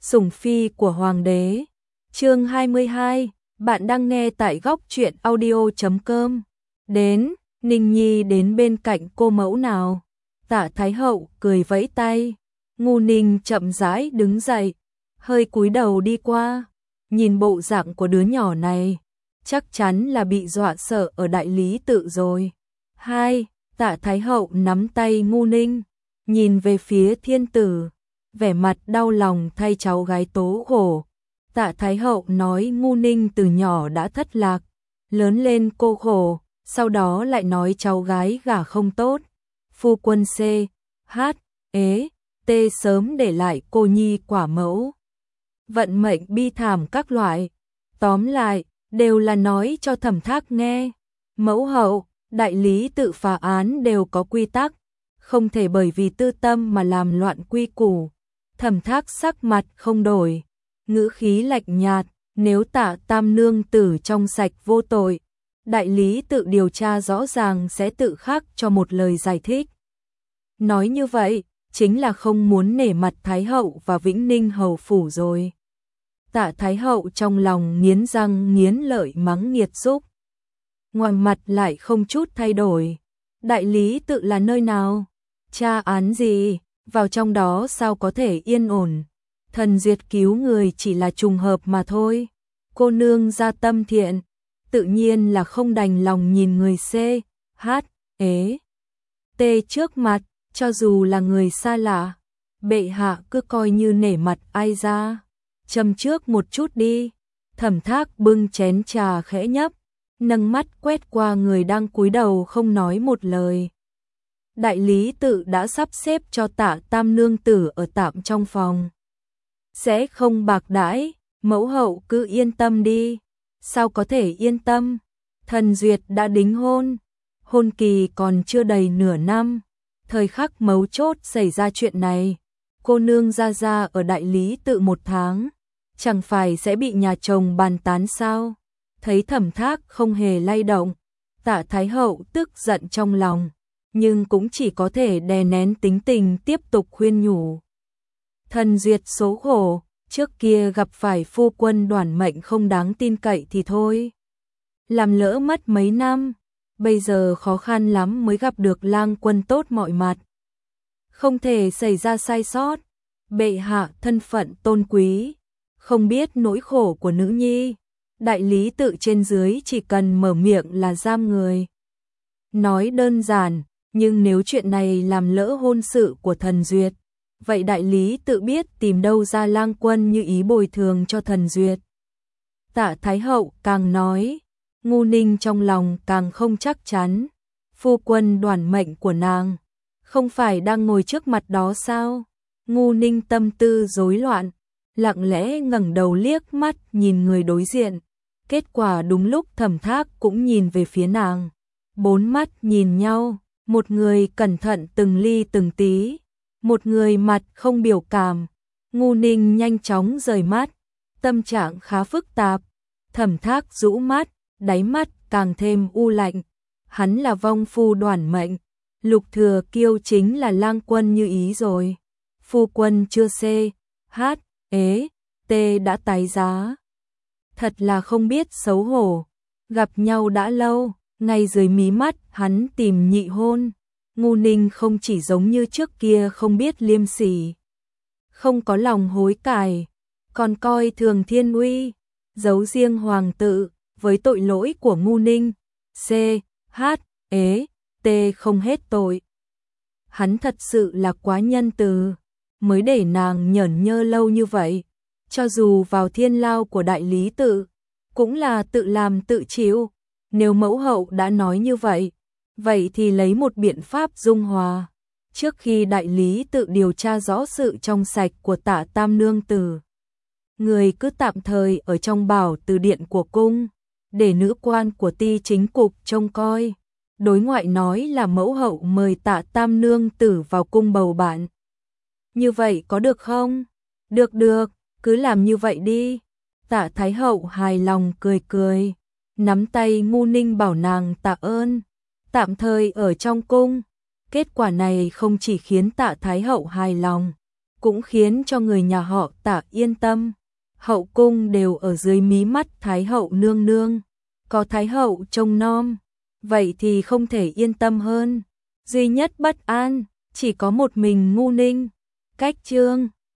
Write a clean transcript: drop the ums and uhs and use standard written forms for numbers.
Sủng phi của hoàng đế. Chương 22, bạn đang nghe tại góc truyện audio.com. Đến, Ninh Nhi đến bên cạnh cô mẫu nào. Tạ Thái Hậu cười vẫy tay. Ngu Ninh chậm rãi đứng dậy, hơi cúi đầu đi qua, nhìn bộ dạng của đứa nhỏ này, chắc chắn là bị dọa sợ ở đại lý tự rồi. Hai, Tạ Thái Hậu nắm tay Ngu Ninh, nhìn về phía thiên tử, vẻ mặt đau lòng thay cháu gái tố khổ. Tạ Thái Hậu nói Ngu Ninh từ nhỏ đã thất lạc, lớn lên cô khổ, sau đó lại nói cháu gái gả không tốt. Phu quân C, H, ế, T sớm để lại cô nhi quả mẫu. Vận mệnh bi thảm các loại. Tóm lại, đều là nói cho Thẩm Thác nghe. Mẫu hậu, đại lý tự phá án đều có quy tắc, không thể bởi vì tư tâm mà làm loạn quy củ. Thẩm Thác sắc mặt không đổi, ngữ khí lạnh nhạt, nếu Tạ Tam nương tử trong sạch vô tội, đại lý tự điều tra rõ ràng sẽ tự khắc cho một lời giải thích. Nói như vậy, chính là không muốn nể mặt Thái Hậu và Vĩnh Ninh hầu phủ rồi. Tạ Thái Hậu trong lòng nghiến răng nghiến lợi mắng nghiệt xúc. Ngoài mặt lại không chút thay đổi. Đại lý tự là nơi nào? Tra án gì? Vào trong đó sao có thể yên ổn? Thần duyệt cứu người chỉ là trùng hợp mà thôi. Cô nương ra tâm thiện, tự nhiên là không đành lòng nhìn người C, H, ế, T trước mặt, cho dù là người xa lạ. Bệ hạ cứ coi như nể mặt ai ra. Châm trước một chút đi. Thẩm Thác bưng chén trà khẽ nhấp, nâng mắt quét qua người đang cúi đầu không nói một lời. Đại lý tự đã sắp xếp cho Tạ Tam nương tử ở tạm trong phòng, sẽ không bạc đãi, mẫu hậu cứ yên tâm đi. Sao có thể yên tâm? Thần duyệt đã đính hôn, hôn kỳ còn chưa đầy nửa năm, thời khắc mấu chốt xảy ra chuyện này, cô nương ra ở đại lý tự 1 tháng, chẳng phải sẽ bị nhà chồng bàn tán sao? Thấy Thẩm Thác không hề lay động, Tạ Thái Hậu tức giận trong lòng, nhưng cũng chỉ có thể đè nén tính tình tiếp tục khuyên nhủ. Thần duyệt số khổ, trước kia gặp phải phu quân đoản mệnh không đáng tin cậy thì thôi, làm lỡ mất mấy năm, bây giờ khó khăn lắm mới gặp được lang quân tốt mọi mặt, không thể xảy ra sai sót. Bệ hạ thân phận tôn quý, không biết nỗi khổ của nữ nhi. Đại lý tự trên dưới chỉ cần mở miệng là giam người. Nói đơn giản, nhưng nếu chuyện này làm lỡ hôn sự của thần duyệt, vậy đại lý tự biết tìm đâu ra lang quân như ý bồi thường cho thần duyệt. Tạ Thái Hậu càng nói, Ngu Ninh trong lòng càng không chắc chắn. Phu quân đoản mệnh của nàng không phải đang ngồi trước mặt đó sao? Ngu Ninh tâm tư rối loạn, lặng lẽ ngẩng đầu liếc mắt nhìn người đối diện. Kết quả đúng lúc Thẩm Thác cũng nhìn về phía nàng. 4 mắt nhìn nhau, một người cẩn thận từng ly từng tí, một người mặt không biểu cảm. Ngu Ninh nhanh chóng rời mắt, tâm trạng khá phức tạp. Thẩm Thác rũ mắt, đáy mắt càng thêm u lạnh. Hắn là vong phu đoản mệnh, Lục Thừa Kiêu chính là lang quân như ý rồi. Phu quân chưa C, H, ế, T đã tái giá. Thật là không biết xấu hổ, gặp nhau đã lâu, ngay dưới mí mắt hắn tìm nhị hôn. Ngu Ninh không chỉ giống như trước kia không biết liêm sỉ, không có lòng hối cải, còn coi thường thiên uy, giấu riêng hoàng tự. Với tội lỗi của Ngu Ninh, C, H, ế, T không hết tội. Hắn thật sự là quá nhân từ, mới để nàng nhởn nhơ lâu như vậy. Cho dù vào thiên lao của đại lý tự, cũng là tự làm tự chịu. Nếu mẫu hậu đã nói như vậy, vậy thì lấy một biện pháp dung hòa. Trước khi đại lý tự điều tra rõ sự trong sạch của Tạ Tam nương tử, người cứ tạm thời ở trong bảo từ điện của cung, để nữ quan của Ti chính cục trông coi. Đối ngoại nói là mẫu hậu mời Tạ Tam nương tử vào cung bầu bạn. Như vậy có được không? Được, cứ làm như vậy đi. Tạ Thái Hậu hài lòng cười cười, nắm tay Ngu Ninh bảo nàng tạ ơn, tạm thời ở trong cung. Kết quả này không chỉ khiến Tạ Thái Hậu hài lòng, cũng khiến cho người nhà họ Tạ yên tâm. Hậu cung đều ở dưới mí mắt Thái hậu nương nương, có Thái hậu trông nom, vậy thì không thể yên tâm hơn. Duy nhất bất an, chỉ có một mình Ngu Ninh. Cách chương